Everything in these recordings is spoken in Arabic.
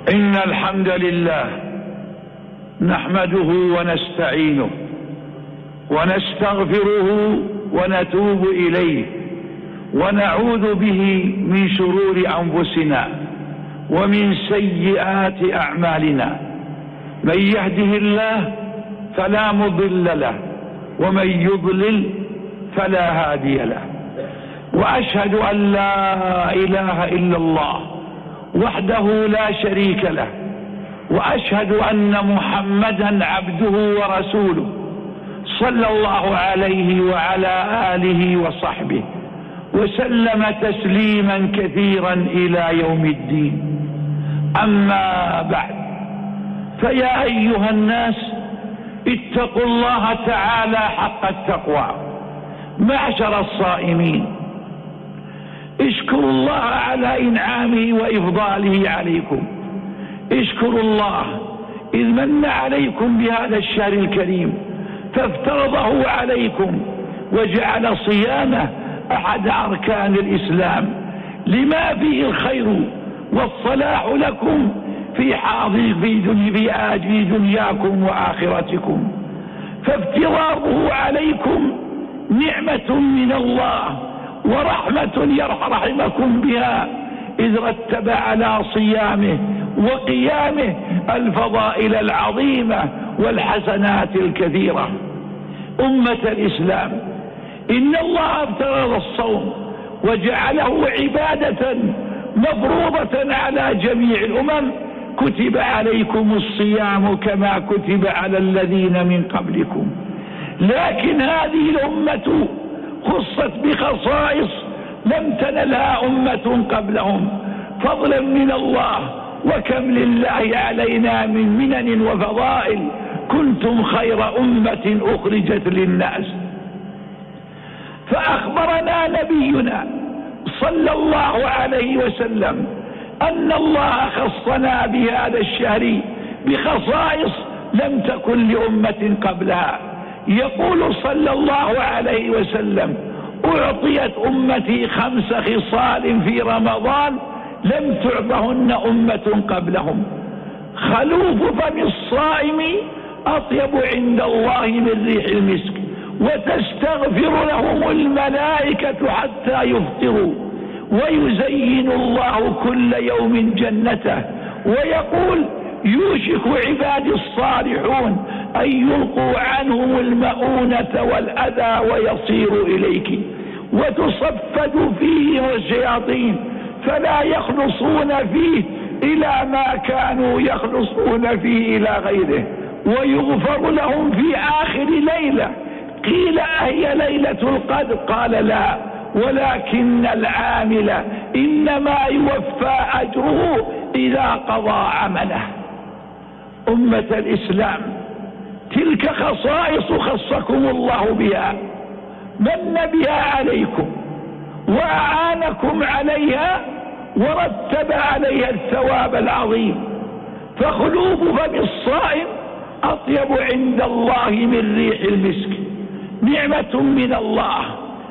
إن الحمد لله نحمده ونستعينه ونستغفره ونتوب إليه ونعوذ به من شرور أنفسنا ومن سيئات أعمالنا. من يهده الله فلا مضل له ومن يضلل فلا هادي له. وأشهد أن لا إله إلا الله وحده لا شريك له، وأشهد أن محمدا عبده ورسوله صلى الله عليه وعلى آله وصحبه وسلم تسليما كثيرا إلى يوم الدين. أما بعد، فيا أيها الناس اتقوا الله تعالى حق التقوى. معشر الصائمين، اشكروا الله على إنعامه وإفضاله عليكم. اشكروا الله إذ من عليكم بهذا الشهر الكريم فافترضه عليكم وجعل صيامه أحد أركان الإسلام لما فيه الخير والصلاح لكم في دنياكم وآخرتكم. فافتراضه عليكم نعمة من الله ورحمة يرحمكم بها، إذ رتب على صيامه وقيامه الفضائل العظيمة والحسنات الكثيرة. أمة الإسلام، إن الله افترض الصوم وجعله عبادة مفروضة على جميع الأمم. كتب عليكم الصيام كما كتب على الذين من قبلكم. لكن هذه الأمة خصت بخصائص لم تنلها أمة قبلهم فضلا من الله، وكم لله علينا من منن وفضائل. كنتم خير أمة أخرجت للناس. فأخبرنا نبينا صلى الله عليه وسلم أن الله خصنا بهذا الشهر بخصائص لم تكن لأمة قبلها. يقول صلى الله عليه وسلم: أعطيت أمتي 5 خصال في رمضان لم تعطهن أمة قبلهم. خلوف فم الصائم أطيب عند الله من ريح المسك، وتستغفر لهم الملائكة حتى يفطروا، ويزين الله كل يوم جنته، ويقول: يوشك عبادي الصالحون أن يلقوا عنهم المؤونة والأذى ويصيروا إليك، وتصفد فيه الشياطين فلا يخلصون فيه إلى ما كانوا يخلصون فيه إلى غيره، ويغفر لهم في آخر ليلة. قيل: أهي ليلة القدر؟ قال: لا، ولكن العامل إنما يوفى أجره إذا قضى عمله. أمة الإسلام، تلك خصائص خصكم الله بها، من بها عليكم وأعانكم عليها ورتب عليها الثواب العظيم. فخلوف فم الصائم أطيب عند الله من ريح المسك، نعمة من الله.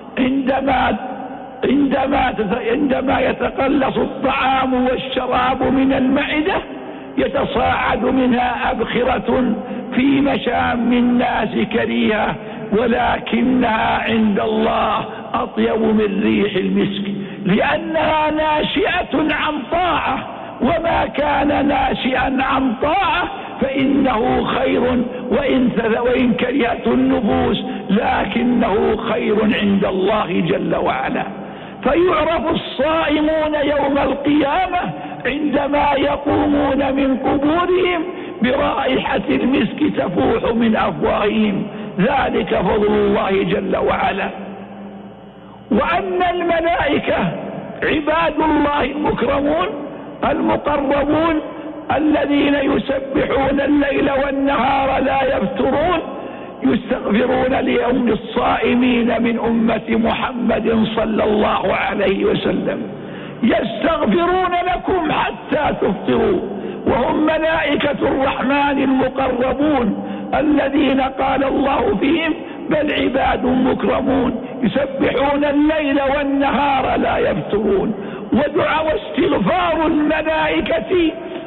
عندما يتقلص الطعام والشراب من المعدة يتصاعد منها أبخرة في مشام الناس كريهة، ولكنها عند الله أطيب من ريح المسك، لأنها ناشئة عن طاعة، وما كان ناشئا عن طاعة فإنه خير، وإن كرهت النفوس لكنه خير عند الله جل وعلا. فيعرف الصائمون يوم القيامة عندما يقومون من قبورهم برائحة المسك تفوح من أفواههم، ذلك فضل الله جل وعلا. وأن الملائكة عباد الله المكرمون المقربون الذين يسبحون الليل والنهار لا يفترون، يستغفرون ليوم الصائمين من أمة محمد صلى الله عليه وسلم، يستغفرون لكم حتى تفطروا، وهم ملائكة الرحمن المقربون الذين قال الله فيهم: بل عباد مكرمون يسبحون الليل والنهار لا يفترون. ودعاء واستغفار الملائكة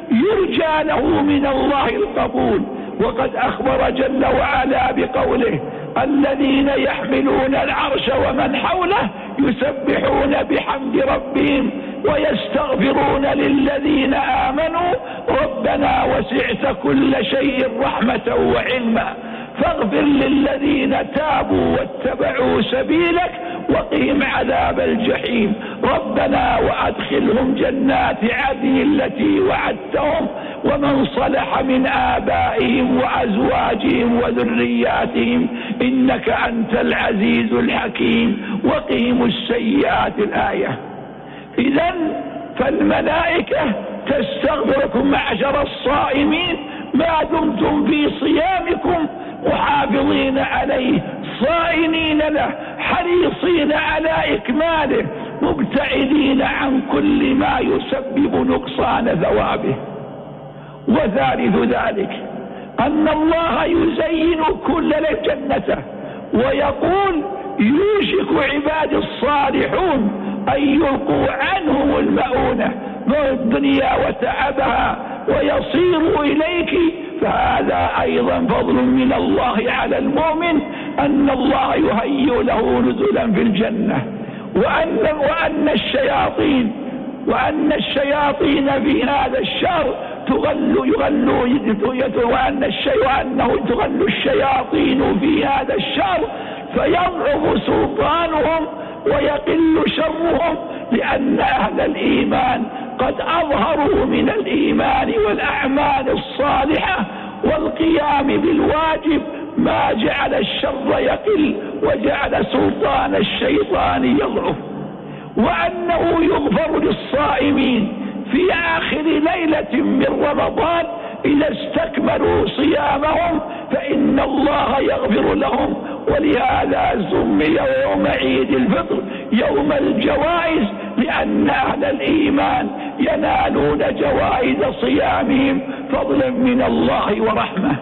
يرجى له من الله القبول. وقد أخبر جل وعلا بقوله: الذين يحملون العرش ومن حوله يسبحون بحمد ربهم ويستغفرون للذين آمنوا ربنا وسعت كل شيء رحمة وعلما فاغفر للذين تابوا واتبعوا سبيلك وقهم عذاب الجحيم ربنا وأدخلهم جنات عدن التي وعدتهم ومن صلح من آبائهم وأزواجهم وذرياتهم إنك أنت العزيز الحكيم وقهم السيئات. الآية. إذن فالملائكة تستغفركم معشر الصائمين ما دمتم في صيامكم محافظين عليه صائمين له حريصين على إكماله مبتعدين عن كل ما يسبب نقصان ثوابه. وثالث ذلك أن الله يزين كل جنته ويقول: يوشك عباد الصالحون أن يلقوا عنهم المؤونة من الدنيا وتعبها ويصيروا إليك. فهذا أيضا فضل من الله على المؤمن أن الله يهيئ له نزلا في الجنة. وأن الشياطين في هذا الشهر وأنه تغل الشياطين في هذا الشهر فيضعف سلطانهم ويقل شرهم لأن أهل الإيمان قد أظهروا من الإيمان والأعمال الصالحة والقيام بالواجب ما جعل الشر يقل وجعل سلطان الشيطان يضعف. وأنه يغفر للصائمين في آخر ليلة من رمضان إذا استكملوا صيامهم فإن الله يغفر لهم. ولهذا سمي يوم عيد الفطر يوم الجوائز لأن أهل الإيمان ينالون جوائز صيامهم فضلا من الله ورحمة.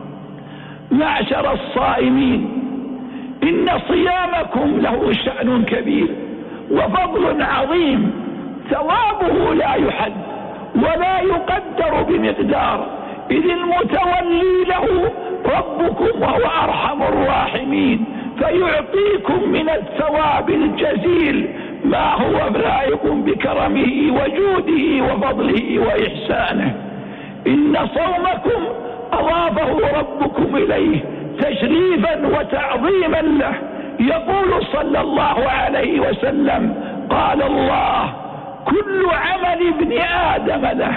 معشر الصائمين إن صيامكم له شأن كبير وفضل عظيم ثوابه لا يحد ولا يقدر بمقدار إذ المتولي له ربكم وهو أرحم الراحمين فيعطيكم من الثواب الجزيل ما هو لائق بكرمه وجوده وفضله وإحسانه. إن صومكم أضافه ربكم إليه تشريفا وتعظيما له. يقول صلى الله عليه وسلم: قال الله: كل عمل ابن آدم له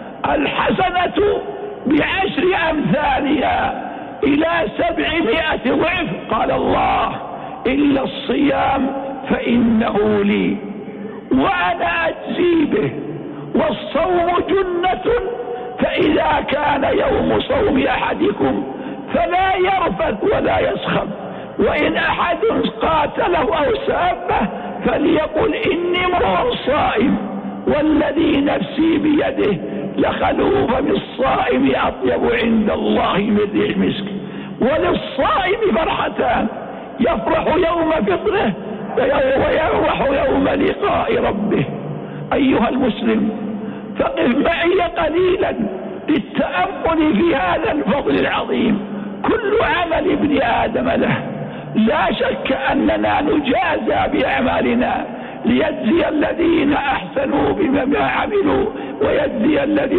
الحسنة ب10 أمثالها إلى 700 ضعف. قال الله: إلا الصيام فإنه لي وأنا أجزي به والصوم جنة فإذا كان يوم صوم أحدكم فلا يرفث ولا يسخب وإن أحد قاتله أو سابه فليقل إني امرؤ صائم والذي نفسي بيده لخلوف بالصائم أطيب عند الله من ريح مسك. وللصائم فرحتان: يفرح يوم فطره ويفرح يوم لقاء ربه. أيها المسلم، فقف معي قليلا للتأمل في هذا الفضل العظيم. كل عمل ابن آدم له، لا شك أننا نجازى بأعمالنا ليجزي الذين أحسنوا بما عملوا ويجزي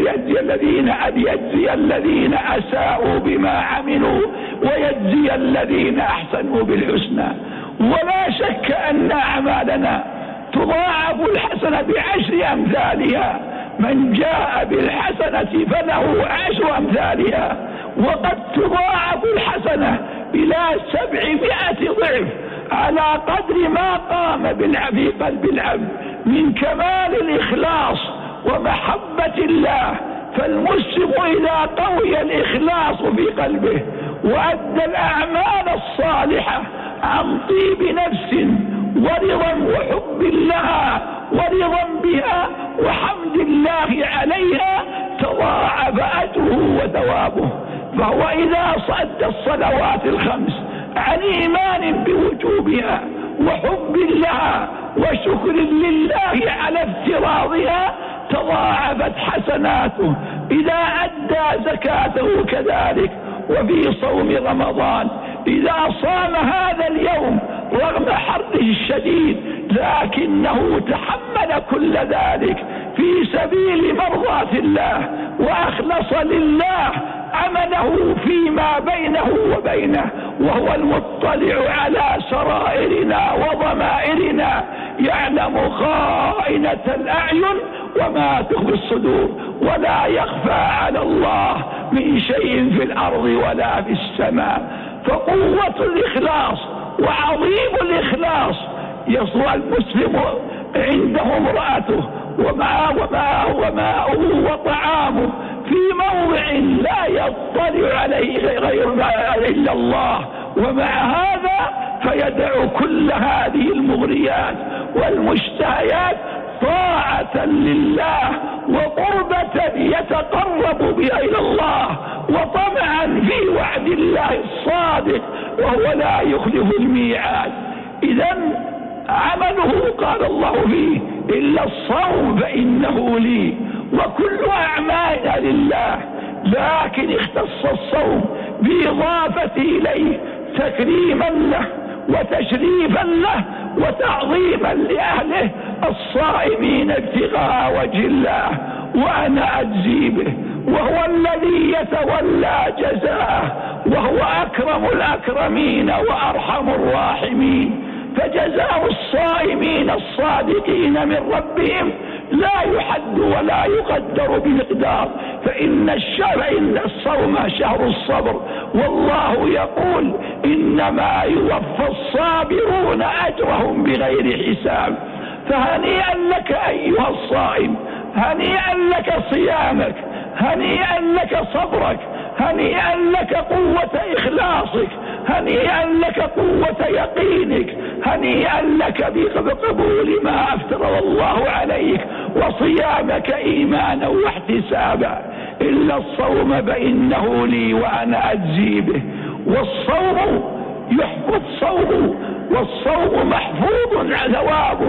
الذين أساءوا بما عملوا ويجزي الذين أحسنوا بالحسنى. ولا شك أن أعمالنا تضاعف الحسنة ب10 أمثالها. من جاء بالحسنة فله 10 أمثالها وقد تضاعف الحسنة إلى 700 ضعف على قدر ما قام في قلب العبد من كمال الإخلاص ومحبة الله. فالمسلم إذا قوي الإخلاص في قلبه وأدى الأعمال الصالحة عن طيب نفس ورضا وحب لها ورضا بها وحمد الله عليها تضاعف أجره وثوابه. فهو إذا صد الصلوات الخمس عن إيمان بوجوبها وحب لها وشكر لله على افتراضها تضاعفت حسناته. إذا أدى زكاته كذلك. وفي صوم رمضان إذا صام هذا اليوم رغم حره الشديد لكنه تحمل كل ذلك في سبيل مرضاة الله وأخلص لله عمله فيما بينه وبينه، وهو المطلع على سرائرنا وضمائرنا، يعلم خائنة الأعين وما تخفي الصدور، ولا يخفى على الله من شيء في الأرض ولا في السماء. فقوة الإخلاص وعظيم الإخلاص يصوى المسلم عنده امرأته وماءه وطعامه في موضع لا يطلع عليه غير إلا الله، ومع هذا فيدع كل هذه المغريات والمشتهيات طاعة لله وقربة يتقرب بها إلى الله وطمعا في وعد الله الصادق وهو لا يخلف الميعاد. إذن عمله قال الله فيه إلا الصوم فإنه لي، وكل أعمالنا لله، لكن اختص الصوم بإضافة إليه تكريما له وتشريفا له وتعظيما لأهله الصائمين ابتغاء وجه الله، وأنا أجزي به، وهو الذي يتولى جزاءه، وهو أكرم الأكرمين وأرحم الراحمين. فجزاء الصائمين الصادقين من ربهم لا يحد ولا يقدر بمقدار، فإن الصوم شهر الصبر، والله يقول إنما يوفى الصابرون أجرهم بغير حساب. فهنيئا لك أيها الصائم، هنيئا لك صيامك، هنيئا لك صبرك، هنيئا لك قوة إخلاصك، هنيئا لك قوة يقينك، هنيئا لك بقبول ما أفترض الله عليك وصيامك إيمانا واحتسابا. إلا الصوم فإنه لي وأنا أجزي به. والصوم يحفظ صومه، والصوم محفوظ ثوابه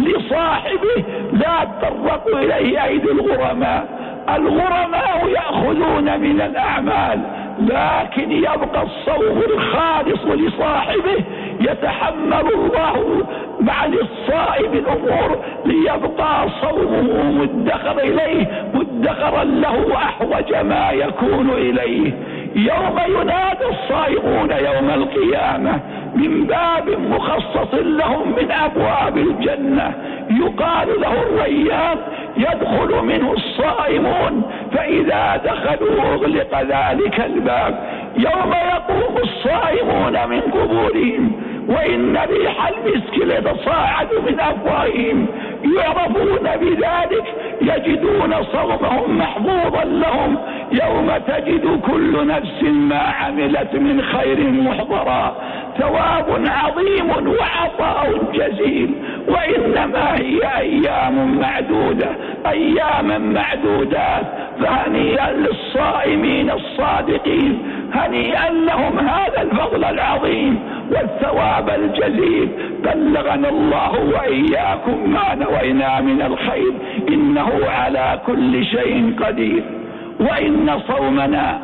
لصاحبه لا تطرق إليه أيدي الغرماء. الغرماء يأخذون من الأعمال، لكن يبقى الصوم الخالص لصاحبه، يتحمل الله مع الصائم الأمور ليبقى صومه مدخر إليه، مدخرا له أحوج ما يكون إليه. يوم ينادى الصائمون يوم القيامة من باب مخصص لهم من أبواب الجنة، يقال له الريان، يدخل منه الصائمون، فإذا دخلوا أغلق ذلك الباب. يوم يقوم الصائمون من قبورهم وإن ريح المسك لتصاعد من أفواههم، يعرفون بذلك، يجدون صومهم محفوظا لهم. يوم تجد كل نفس ما عملت من خير محضرا، ثواب عظيم وعطاء جزيل. وإنما هي أيام معدودة، أياما معدودات. فهنيئا للصائمين الصادقين، هنيئا لهم هذا الفضل العظيم والثواب الجزيل. بلغنا الله وإياكم ما نوينا من الخير، إنه على كل شيء قدير. وإن صومنا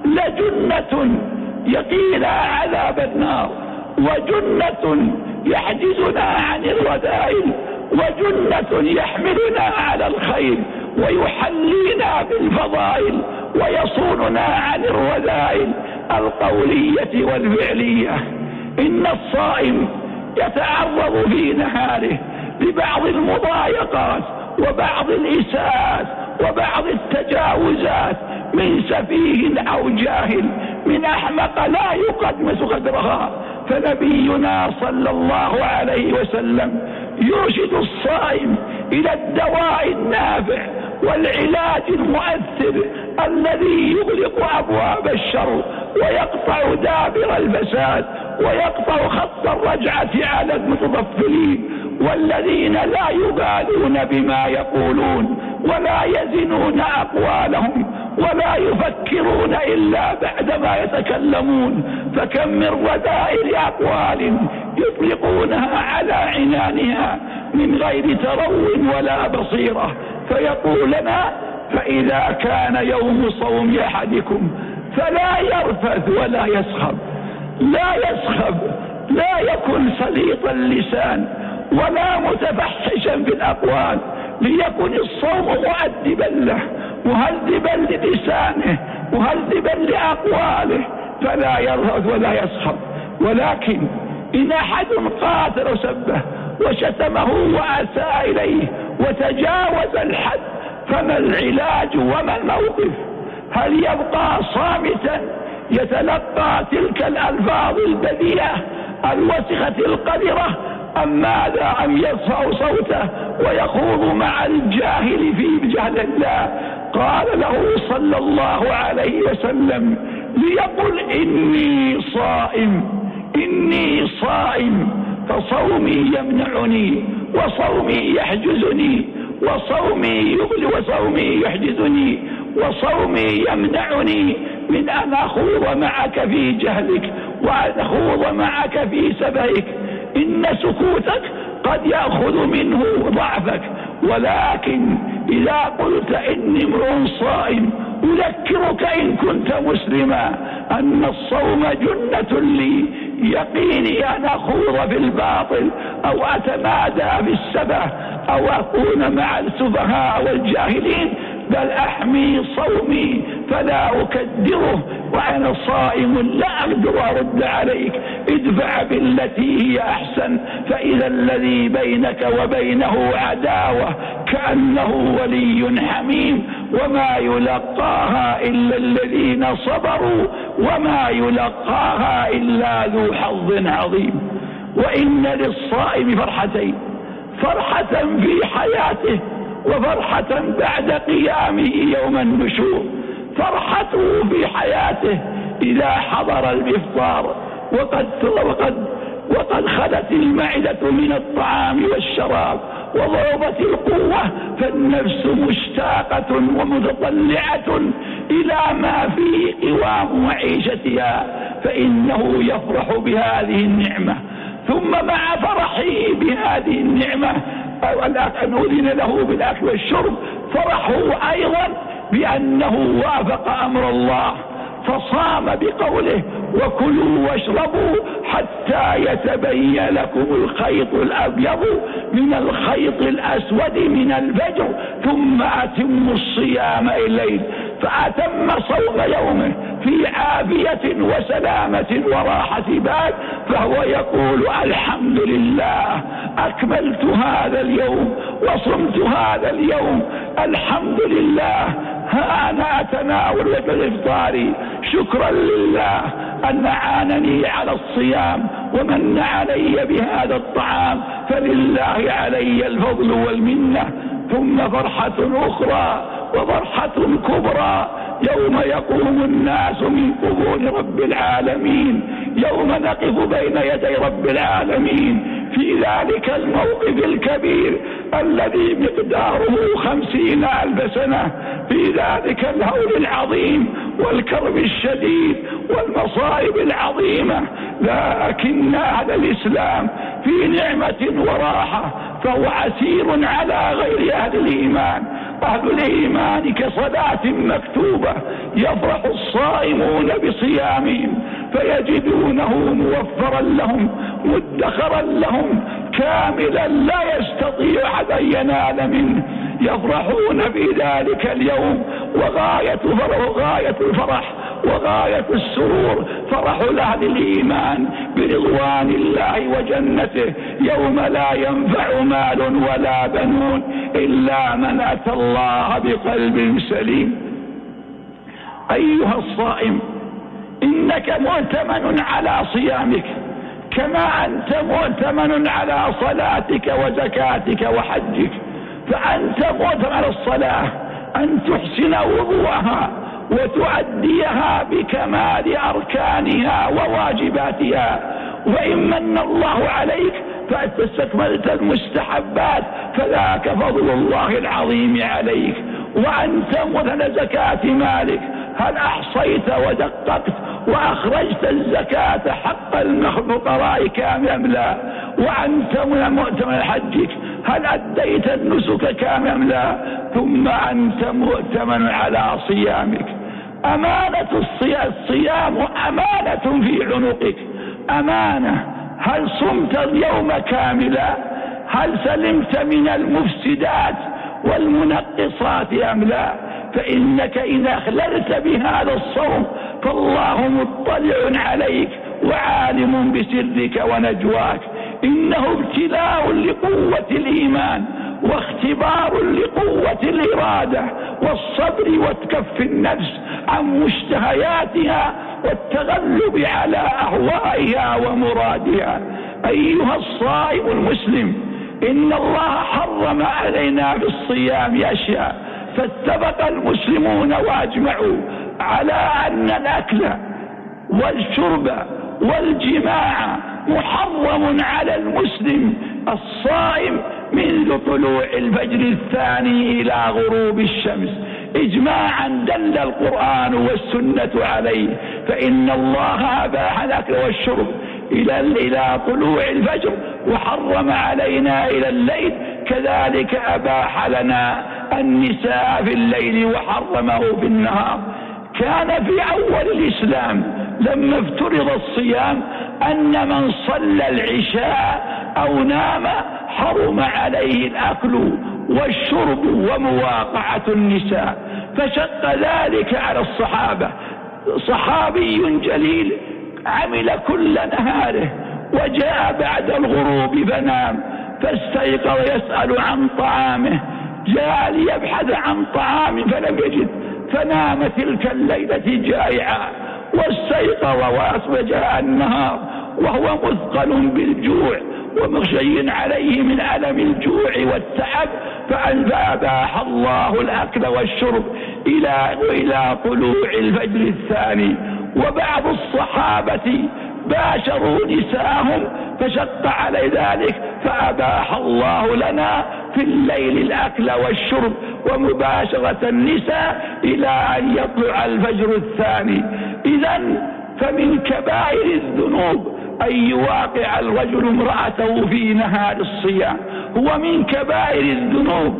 لجنة يقينا عذاب النار، وجنة يحجزنا عن الرذائل، وجنة يحملنا على الخير ويحلينا بالفضائل ويصوننا عن الرذائل القولية والفعلية. إن الصائم يتعرض في نهاره لبعض المضايقات وبعض الإساءات وبعض التجاوزات من سفيه أو جاهل، من أحمق لا يقدمس قدرها. فنبينا صلى الله عليه وسلم يرشد الصائم إلى الدواء النافع والعلاج المؤثر الذي يغلق أبواب الشر ويقطع دابر الفساد ويقطع خط الرجعة على المتطفلين والذين لا يبالون بما يقولون ولا يزنون أقوالهم ولا يفكرون إلا بعدما يتكلمون. فكم من رذائل أقوال يطلقونها على عنانها من غير ترو ولا بصيرة، فيقول لنا: فإذا كان يوم صوم أحدكم فلا يرفث ولا يسخب، لا يسخب، لا يكن سليط اللسان ولا متفحشا في الأقوال، ليكن الصوم مؤدبا له، مهذبا للسانه، مهذبا لأقواله، فلا يرفث ولا يسخب. ولكن إن أحد قاتل سبه وشتمه وأساء إليه وتجاوز الحد، فما العلاج وما الموقف؟ هل يبقى صامتا يتلقى تلك الألفاظ البذيئة الوسخة القذرة، أم ماذا؟ أم يرفع صوته ويخوض مع الجاهل في جهل الله؟ قال له صلى الله عليه وسلم: ليقل إني صائم، إني صائم، فصومي يمنعني وصومي يحجزني، وصومي يحجزني، وصومي يمنعني من أن أخوض معك في جهلك وأن أخوض معك في سبهك. إن سكوتك قد يأخذ منه ضعفك، ولكن إذا قلت إني امرؤ صائم، أذكرك إن كنت مسلما أن الصوم جنة لي، يقيني أن أخوض في الباطل أو أتمادى في السبه أو أكون مع السفهاء والجاهلين، بل أحمي صومي فلا أكدره، وأنا صائم لا أقدر أرد عليك. ادفع بالتي هي أحسن، فإذا الذي بينك وبينه عداوة كأنه ولي حميم، وما يلقاها إلا الذين صبروا وما يلقاها إلا ذو حظ عظيم. وإن للصائم فرحتين: فرحة في حياته وفرحة بعد قيامه يوم النشور. فرحته في حياته إذا حضر الإفطار وقد خلت المعدة من الطعام والشراب وضربت القوة، فالنفس مشتاقة ومتطلعة إلى ما فيه قوام معيشتها، فإنه يفرح بهذه النعمة. ثم مع فرحه بهذه النعمة أن أذن له بالأكل والشرب، فرحه أيضا بأنه وافق أمر الله، فصام بقوله: وكلوا واشربوا حتى يتبين لكم الخيط الأبيض من الخيط الأسود من الفجر ثم أتموا الصيام إلى الليل. فأتم صوم يومه في عافية وسلامة وراحة بال، فهو يقول: الحمد لله، أكملت هذا اليوم وصمت هذا اليوم، الحمد لله، ها أنا أتناول الإفطار شكرا لله أن أعانني على الصيام ومن علي بهذا الطعام، فلله علي الفضل والمنة. ثم فرحة أخرى وفرحة كبرى يوم يقوم الناس من قبور رب العالمين، يوم نقف بين يدي رب العالمين في ذلك الموقف الكبير الذي مقداره 50,000 سنة، في ذلك الهول العظيم والكرب الشديد والمصائب العظيمة. لكن أهل الإسلام في نعمة وراحة، فهو عسير على غير أهل الإيمان. أهل الإيمان كصلاة مكتوبة، يفرح الصائمون بصيامهم فيجدونه موفرا لهم مدخرا لهم كاملا لا يستطيع أحد أن ينال منه. يفرحون في ذلك اليوم، وغاية الفرح وغاية السرور فرح أهل الإيمان برضوان الله وجنته، يوم لا ينفع مال ولا بنون إلا من أتى الله بقلب سليم. أيها الصائم، إنك مؤتمن على صيامك، كما أنت مؤتمن على صلاتك وزكاتك وحجك. فأنت مؤتمن على الصلاة أن تحسن وضوءها وتؤديها بكمال أركانها وواجباتها، وإن من الله عليك فاستكملت المستحبات فذاك فضل الله العظيم عليك. وأنت مثل زكاة مالك، هل أحصيت ودققت وأخرجت الزكاة حق الفقراء كامل أم لا؟ وأنت من مؤتمن حجك، هل أديت النسك كاملا؟ ثم أنت مؤتمن على صيامك. أمانة الصيام أمانة في عنقك، أمانة. هل صمت اليوم كاملا؟ هل سلمت من المفسدات والمنقصات أم لا؟ فإنك إذا أخللت بهذا الصوم فالله مطلع عليك وعالم بسرك ونجواك. إنه ابتلاء لقوة الإيمان واختبار لقوة الإرادة والصبر وكف النفس عن مشتهياتها والتغلب على أهوائها ومرادها. أيها الصائم المسلم، إن الله حرم علينا في الصيام أشياء، فاتفق المسلمون وأجمعوا على أن الأكل والشرب والجماع محرم على المسلم الصائم منذ طلوع الفجر الثاني إلى غروب الشمس، إجماعا دل القرآن والسنة عليه. فإن الله أباح الأكل والشرب إلى طلوع الفجر وحرم علينا إلى الليل، كذلك أباح لنا النساء في الليل وحرمه في النهار. كان في أول الإسلام لما افترض الصيام أن من صلى العشاء أو نام حرم عليه الأكل والشرب ومواقعة النساء، فشق ذلك على الصحابة. صحابي جليل عمل كل نهاره وجاء بعد الغروب فنام، فاستيقظ يسأل عن طعامه، جاء ليبحث عن طعام فلم يجد، فنام تلك الليلة جائعا، واستيقظ وجاء النهار وهو مثقل بالجوع ومغشي عليه من ألم الجوع والتعب، فأباح الله الأكل والشرب إلى طلوع الفجر الثاني. وبعض الصحابة باشروا نساءهم فشق على ذلك، فأباح الله لنا في الليل الأكل والشرب ومباشرة النساء إلى أن يطلع الفجر الثاني. إذن فمن كبائر الذنوب أن يواقع الرجل امرأته في نهار الصيام، هو من كبائر الذنوب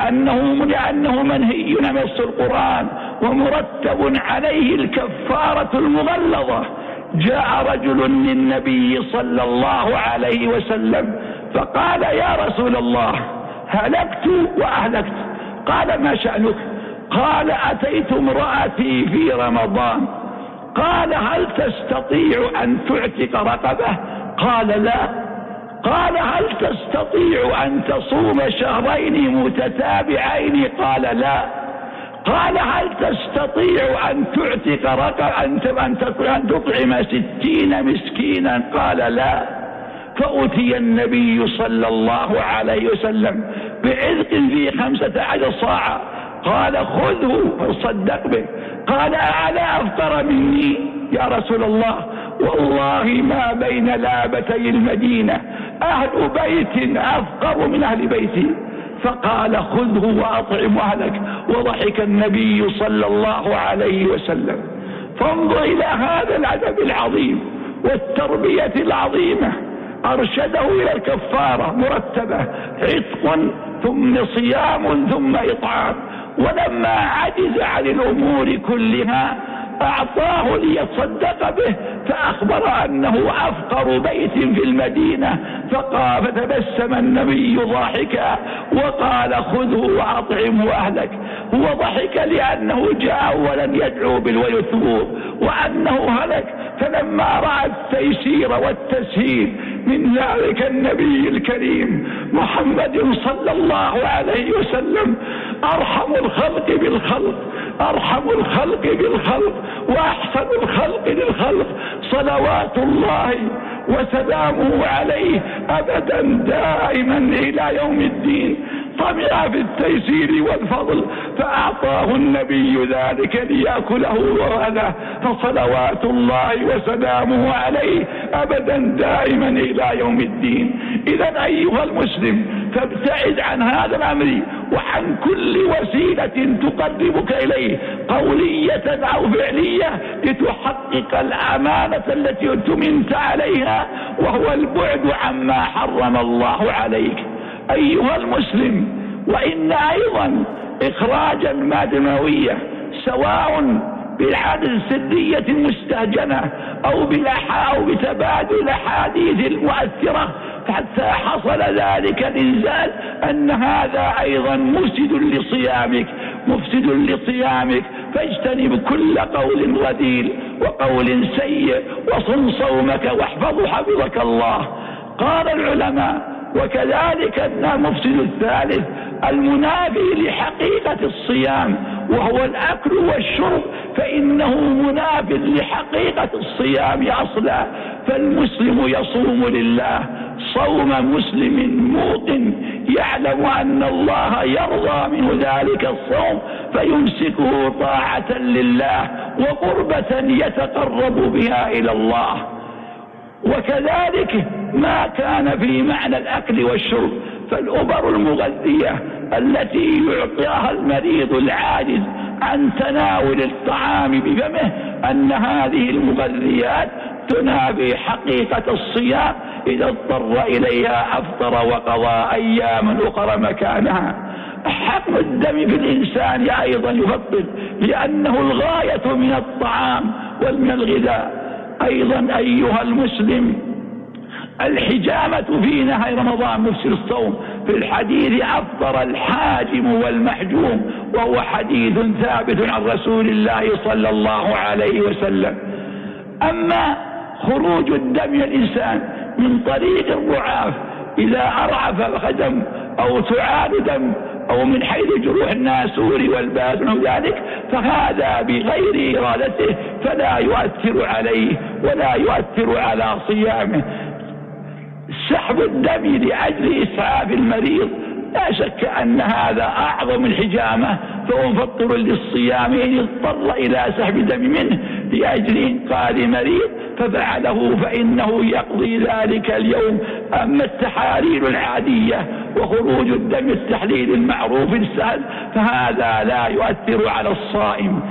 لأنه منهي نص القرآن ومرتب عليه الكفارة المغلظة. جاء رجل للنبي صلى الله عليه وسلم فقال: يا رسول الله، هلكت وأهلكت. قال: ما شأنك؟ قال: أتيت امرأتي في رمضان. قال: هل تستطيع أن تعتق رقبة؟ قال: لا. قال: هل تستطيع أن تصوم شهرين متتابعين؟ قال: لا. قال: هل تستطيع أن تعتق رقبة أن تطعم 60 مسكينا؟ قال: لا. فأتي النبي صلى الله عليه وسلم بعذق في 15 صاعا، قال: خذه فصدق به. قال: ألا أفطر مني يا رسول الله؟ والله ما بين لابتي المدينة أهل بيت أفقر من أهل بيتي. فقال: خذه وأطعم أهلك. وضحك النبي صلى الله عليه وسلم. فانظر إلى هذا الأدب العظيم والتربية العظيمة، أرشده إلى الكفارة مرتبة: عتق ثم صيام ثم إطعام. ولما عجز عن الأمور كلها أعطاه ليتصدق به، فأخبر أنه أفقر بيت في المدينة. فتبسم النبي ضاحكا وقال: خذه وأطعمه أهلك. هو ضحك لأنه جاء ولم يدعو بالثبور وأنه هلك. فلما رأى التيسير والتسهيل من ذلك النبي الكريم محمد صلى الله عليه وسلم، أرحم الخلق بالخلق، أرحم الخلق بالخلق وأحسن الخلق للخلق، صلوات الله وسلامه عليه أبدا دائما إلى يوم الدين، طمع في التيسير والفضل، فأعطاه النبي ذلك ليأكله وهذا، فصلوات الله وسلامه عليه أبدا دائما إلى يوم الدين. إذا أيها المسلم، فابتعد عن هذا الأمر وعن كل وسيلة تقربك إليه قولية أو فعلية لتحقق الأمانة التي اؤتمنت عليها، وهو البعد عما حرم الله عليك. أيها المسلم، وإن أيضا إخراج المادة الدموية سواء بالعادة السرية المستهجنة أو بتبادل الأحاديث المؤثرة حتى حصل ذلك الإنزال، أن هذا أيضا مفسد لصيامك، فاجتنب كل قول رذيل وقول سيء وصن صومك واحفظ حفظك الله. قال العلماء: وكذلك أن المفسد الثالث المنافي لحقيقة الصيام وهو الأكل والشرب، فإنه مناف لحقيقة الصيام أصلا. فالمسلم يصوم لله صوم مسلم موقن يعلم أن الله يرضى منه ذلك الصوم، فيمسكه طاعة لله وقربة يتقرب بها إلى الله. وكذلك ما كان في معنى الأكل والشرب، فالأبر المغذية التي يعطيها المريض العاجز عن تناول الطعام بفمه، أن هذه المغذيات تنافي حقيقة الصيام، إذا اضطر إليها أفطر وقضى أياما أخرى مكانها. حقن الدم في الإنسان أيضا يفطر، لأنه الغاية من الطعام ومن الغذاء. أيضا أيها المسلم، الحجامة في نهار رمضان مفسد الصوم، في الحديث أفطر الحاجم والمحجوم، وهو حديث ثابت عن رسول الله صلى الله عليه وسلم. أما خروج الدم من الإنسان من طريق الرعاف إذا أرعف الخدم أو تعال دم أو من حيث جروح الناسور والباس ونحو ذلك، فهذا بغير إرادته فلا يؤثر عليه ولا يؤثر على صيامه. سحب الدم لأجل إسعاف المريض لا شك أن هذا أعظم الحجامة، فهو مفطر للصيام إن اضطر إلى سحب دم منه لأجل إنقاذ مريض ففعله فإنه يقضي ذلك اليوم. أما التحاليل العادية وخروج الدم التحليل المعروف السهل فهذا لا يؤثر على الصائم.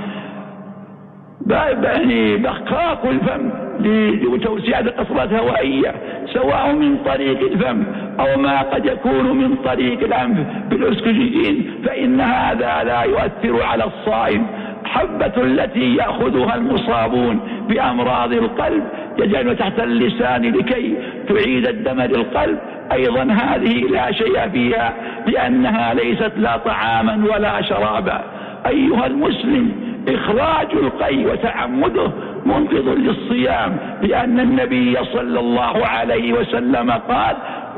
بخاك الفم لتوسيع القصبات الهوائية سواء من طريق الفم أو ما قد يكون من طريق الأنف بالأكسجين، فإن هذا لا يؤثر على الصائم. حبة التي يأخذها المصابون بأمراض القلب يجعل تحت اللسان لكي تعيد الدم للقلب، أيضا هذه لا شيء فيها لأنها ليست لا طعاما ولا شرابا. أيها المسلم، إخراج القي وتعمده منقض للصيام، لأن النبي صلى الله عليه وسلم قال: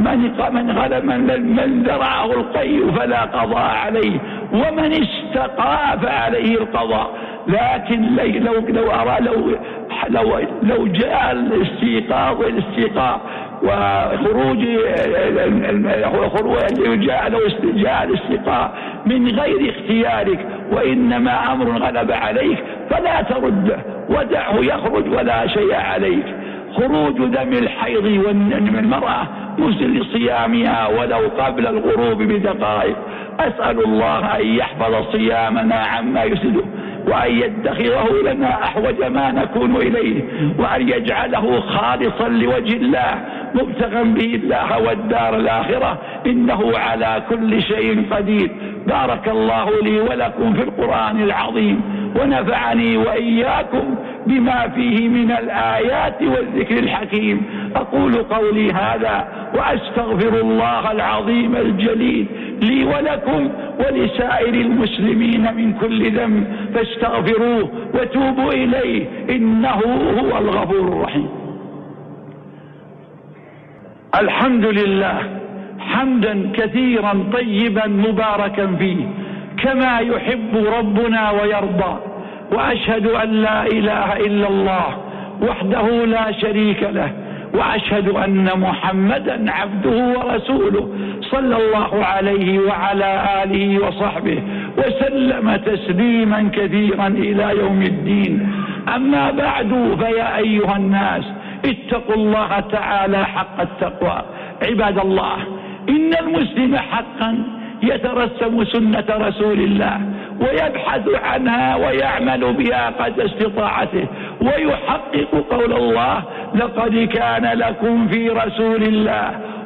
من ذرعه القي فلا قضاء عليه، ومن استقى فعليه القضاء. لكن لو جاء الاستيقاظ وخروج جاء الاستيقاظ من غير اختيارك وإنما أمر غلب عليك فلا ترده، ودعه يخرج ولا شيء عليك. خروج دم الحيض من المرأة مفسد لصيامها ولو قبل الغروب بدقائق. أسأل الله أن يحفظ صيامنا عما يفسده، وأن يدخره لنا أحوج ما نكون إليه، وأن يجعله خالصا لوجه الله مبتغا به الله والدار الآخرة، إنه على كل شيء قدير. بارك الله لي ولكم في القرآن العظيم، ونفعني وإياكم بما فيه من الآيات والذكر الحكيم. أقول قولي هذا وأستغفر الله العظيم الجليل لي ولكم ولسائر المسلمين من كل ذنب، فاستغفروه وتوبوا إليه إنه هو الغفور الرحيم. الحمد لله حمدا كثيرا طيبا مباركا فيه كما يحب ربنا ويرضى، وأشهد أن لا إله إلا الله وحده لا شريك له، وأشهد أن محمدا عبده ورسوله صلى الله عليه وعلى آله وصحبه وسلم تسليما كثيرا إلى يوم الدين. أما بعد، فيا أيها الناس اتقوا الله تعالى حق التقوى. عباد الله، إن المسلم حقا يترسم سنة رسول الله ويبحث عنها ويعمل بها قدر استطاعته، ويحقق قول الله: لقد كان لكم في رسول الله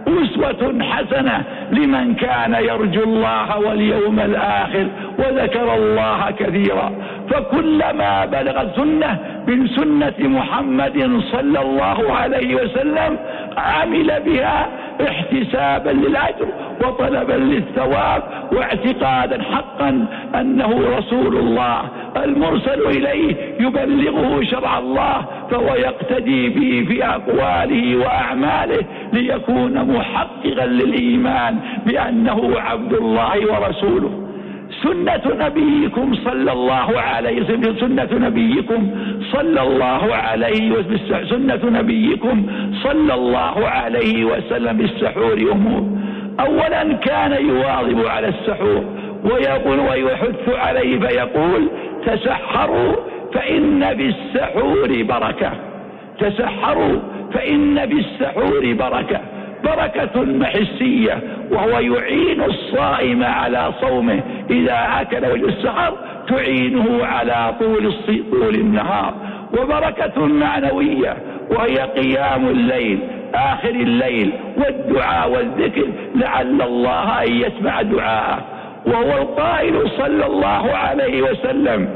أسوة حسنة لمن كان يرجو الله واليوم الآخر وذكر الله كثيرا. فكلما بلغت سنة من سنة محمد صلى الله عليه وسلم عمل بها احتسابا للأجر وطلبا للثواب واعتقادا حقا أنه رسول الله المرسل إليه يبلغه شرع الله، فهو يقتدي به في أقواله وأعماله ليكون محققا للإيمان بأنه عبد الله ورسوله. سنة نبيكم صلى الله عليه وسلم سنة نبيكم صلى الله عليه وسلم سنة نبيكم صلى الله عليه وسلم بالسحور أمور. أولا كان يواظب على السحور ويقول ويحث عليه فيقول تسحروا فإن بالسحور بركة، تسحروا فإن بالسحور بركة، بركة حسية وهو يعين الصائم على صومه، إذا أكل وجه السحر تعينه على طول النهار، وبركة معنوية وهي قيام الليل آخر الليل والدعاء والذكر لعل الله أن يسمع دعاءه. وهو القائل صلى الله عليه وسلم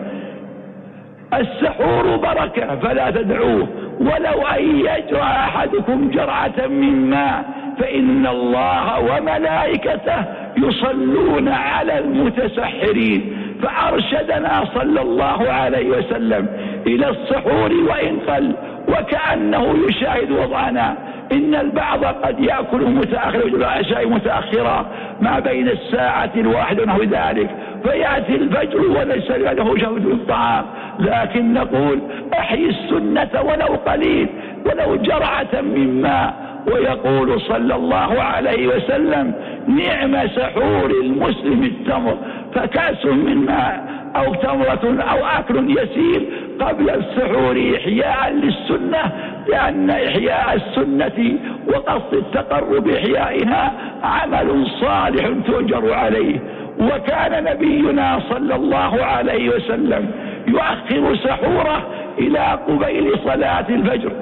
السحور بركة فلا تدعوه، ولو أن يجرع أحدكم جرعة من ماء فإن الله وملائكته يصلون على المتسحرين. فأرشدنا صلى الله عليه وسلم إلى السحور وإن قل، وكأنه يشاهد وضعنا. إن البعض قد يأكل متأخرا والعشاء متأخرا ما بين الساعة 1 ونحو ذلك، فيأتي الفجر وليس له شهوة الطعام. لكن نقول أحيي السنة ولو قليل، ولو جرعة من ماء. ويقول صلى الله عليه وسلم نعم سحور المسلم التمر، فكأس من ماء أو تمرة أو أكل يسير قبل السحور إحياء للسنة، لأن إحياء السنة وقصد التقرب إحيائها عمل صالح تؤجر عليه. وكان نبينا صلى الله عليه وسلم يؤخر سحوره إلى قبيل صلاة الفجر،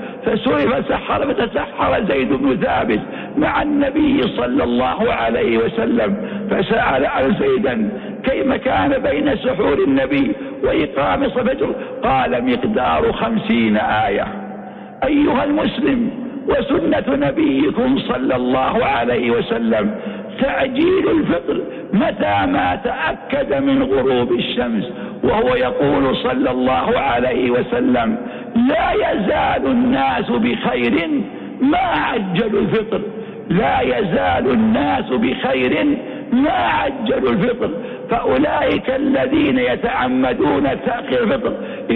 فتسحر زيد بن ثابت مع النبي صلى الله عليه وسلم، فسأل عن زيدا كيف كان بين سحور النبي وإقام الفجر، قال مقدار 50 آية. أيها المسلم، وسنة نبيكم صلى الله عليه وسلم تعجيل الفطر متى ما تأكد من غروب الشمس، وهو يقول صلى الله عليه وسلم لا يزال الناس بخير ما عجلوا الفطر، لا يزال الناس بخير ما عجلوا الفطر. فأولئك الذين يتعمدون تأخير الفطر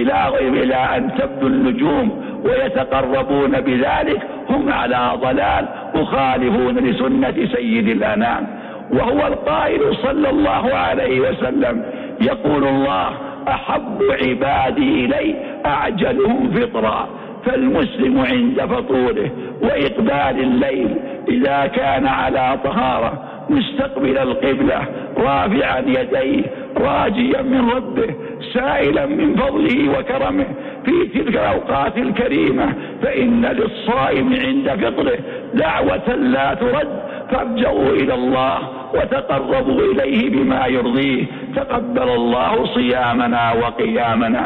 إلى أن تبدو النجوم ويتقربون بذلك هم على ضلال مخالفون لسنة سيد الأنام. وهو القائل صلى الله عليه وسلم يقول الله أحب عبادي إلي أعجلهم فطرا. فالمسلم عند فطوره وإقبال الليل إذا كان على طهارة مستقبل القبلة رافعا يديه راجيا من ربه سائلا من فضله وكرمه في تلك الأوقات الكريمة، فإن للصائم عند فطره دعوة لا ترد، فارجعوا إلى الله وتقربوا إليه بما يرضيه، تقبل الله صيامنا وقيامنا.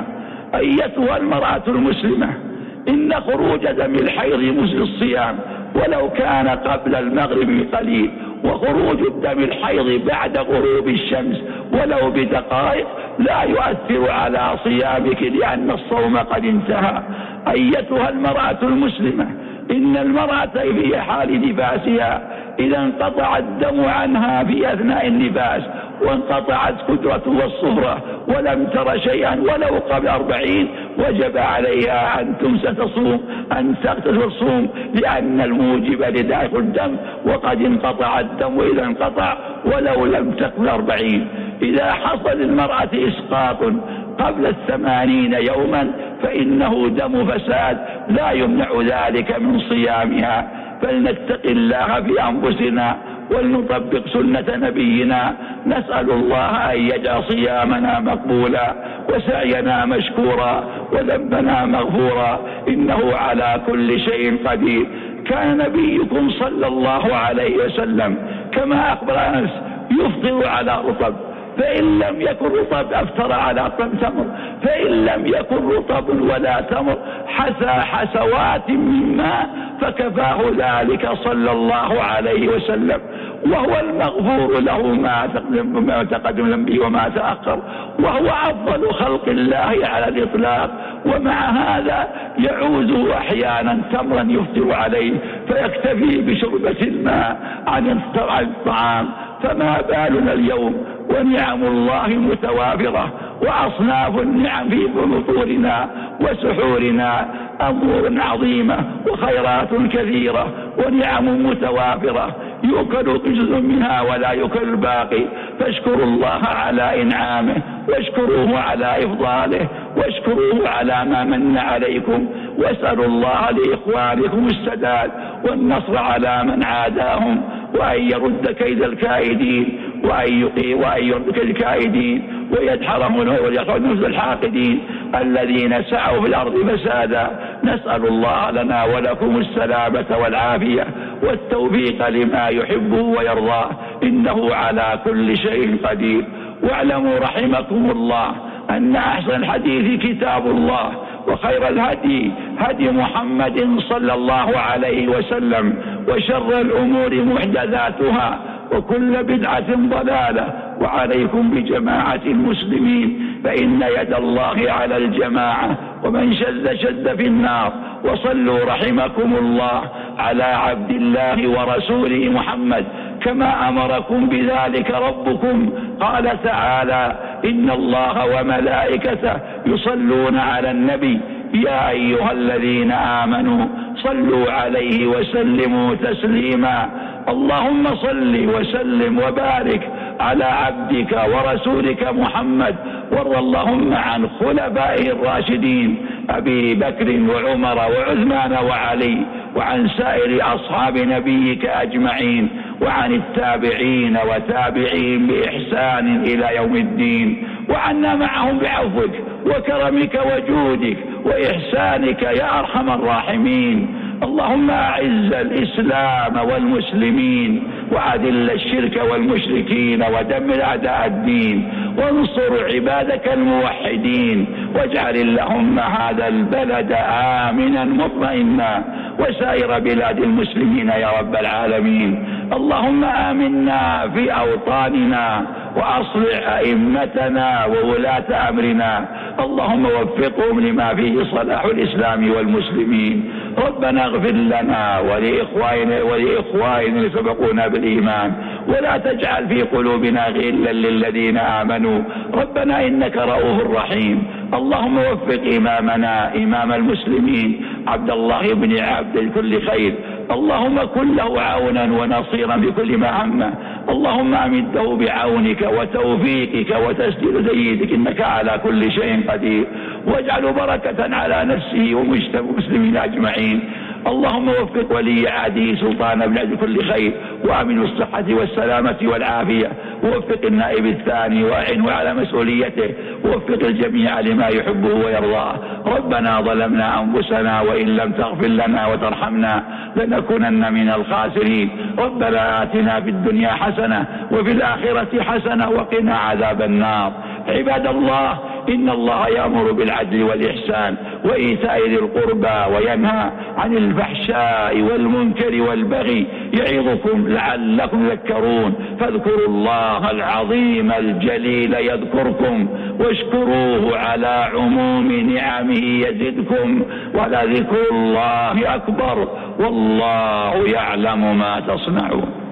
أيتها المرأة المسلمة، إن خروج دم الحيض مثل الصيام ولو كان قبل المغرب بقليل، وخروج الدم الحيض بعد غروب الشمس ولو بدقائق لا يؤثر على صيامك لأن الصوم قد انتهى. أيتها المرأة المسلمة، إن المرأة في حال نفاسها إذا انقطع الدم عنها في أثناء النفاس وانقطعت قدرته والصفرة ولم تر شيئا ولو قبل 40 وجب عليها أن تصوم، أن تغتسل الصوم، لأن الموجب لداخل الدم وقد انقطع الدم إذا انقطع ولو لم تكن 40. إذا حصل المرأة إسقاط قبل 80 يوما فإنه دم فساد لا يمنع ذلك من صيامها. فلنتق الله في أنفسنا ولنطبق سنة نبينا، نسأل الله أن يجعل صيامنا مقبولا وسعينا مشكورا وذنبنا مغفورا، إنه على كل شيء قدير. كان نبيكم صلى الله عليه وسلم كما أخبر أنس يفطر على رطب، فإن لم يكن رطب أفطر على تمر، فإن لم يكن رطب ولا تمر حثى حسوات من ماء فكفاه ذلك صلى الله عليه وسلم، وهو المغفور له ما تقدم ذنبه وما تأخر، وهو أفضل خلق الله على الإطلاق، ومع هذا يعوز أحيانا تمرا يفطر عليه فيكتفي بشربة الماء عن الطعام. فما بالنا اليوم ونعم الله متوافرة وأصناف النعم في فطورنا وسحورنا أمور عظيمة وخيرات كثيرة ونعم متوافرة يؤكل جزء منها ولا يؤكل الباقي، فاشكروا الله على إنعامه واشكروه على إفضاله واشكروه على ما من عليكم، واسألوا الله لإخوانكم السداد والنصر على من عاداهم، وأن يرد كيد الكائدين وأن يرد كيد الكائدين ويدحرهم ويخرج نفس الحاقدين الذين سعوا في الأرض فسادا. نسأل الله لنا ولكم السلامة والعافية والتوفيق لما يحبه ويرضاه، إنه على كل شيء قدير. واعلموا رحمكم الله أن أحسن الحديث كتاب الله، وخير الهدي هدي محمد صلى الله عليه وسلم، وشر الأمور محدثاتها وكل بدعة ضلالة، وعليكم بجماعة المسلمين فإن يد الله على الجماعة، ومن شذ في النار. وصلوا رحمكم الله على عبد الله ورسوله محمد كما أمركم بذلك ربكم. قال تعالى: إن الله وملائكته يصلون على النبي يا أيها الذين آمنوا صلوا عليه وسلموا تسليما. اللهم صل وسلم وبارك على عبدك ورسولك محمد، وارض اللهم عن خلفائه الراشدين أبي بكر وعمر وعثمان وعلي، وعن سائر أصحاب نبيك أجمعين، وعن التابعين وتابعين بإحسان إلى يوم الدين، وعنا معهم بعفوك وكرمك وجودك وإحسانك يا أرحم الراحمين. اللهم أعز الإسلام والمسلمين وأذل الشرك والمشركين ودمر أعداء الدين، وانصر عبادك الموحدين، واجعل اللهم هذا البلد آمنا مطمئنا وسائر بلاد المسلمين يا رب العالمين. اللهم آمنا في أوطاننا وأصلح أئمتنا وولاة أمرنا، اللهم وفقهم لما فيه صلاح الإسلام والمسلمين. ربنا اغفر لنا ولإخواننا اللي سبقونا بالإيمان، ولا تجعل في قلوبنا غلا للذين آمنوا، ربنا إنك رؤوف رحيم. اللهم وفق إمامنا إمام المسلمين عبد الله بن عبد كل خير، اللهم كن له عونا ونصيرا بكل ما همه، اللهم أمده بعونك وتوفيقك وتسديد سيدك إنك على كل شيء قدير، واجعل بركة على نفسه ومجتمع المسلمين أجمعين. اللهم وفق ولي عهده سلطان بن عبد كل خير وأمن الصحة والسلامة والعافية، ووفق النائب الثاني وأعنه على مسؤوليته، ووفق الجميع لما يحبه ويرضاه. ربنا ظلمنا أنفسنا وإن لم تغفر لنا وترحمنا لنكونن من الخاسرين. ربنا آتنا في الدنيا حسنة وفي الآخرة حسنة وقنا عذاب النار. عباد الله، إن الله يأمر بالعدل والإحسان وإيتاء ذي القربى وينهى عن الفحشاء والمنكر والبغي، يعظكم لعلكم تذكرون. فاذكروا الله العظيم الجليل يذكركم، واشكروه على عموم نعمه يزدكم، ولذكر الله أكبر، والله يعلم ما تصنعون.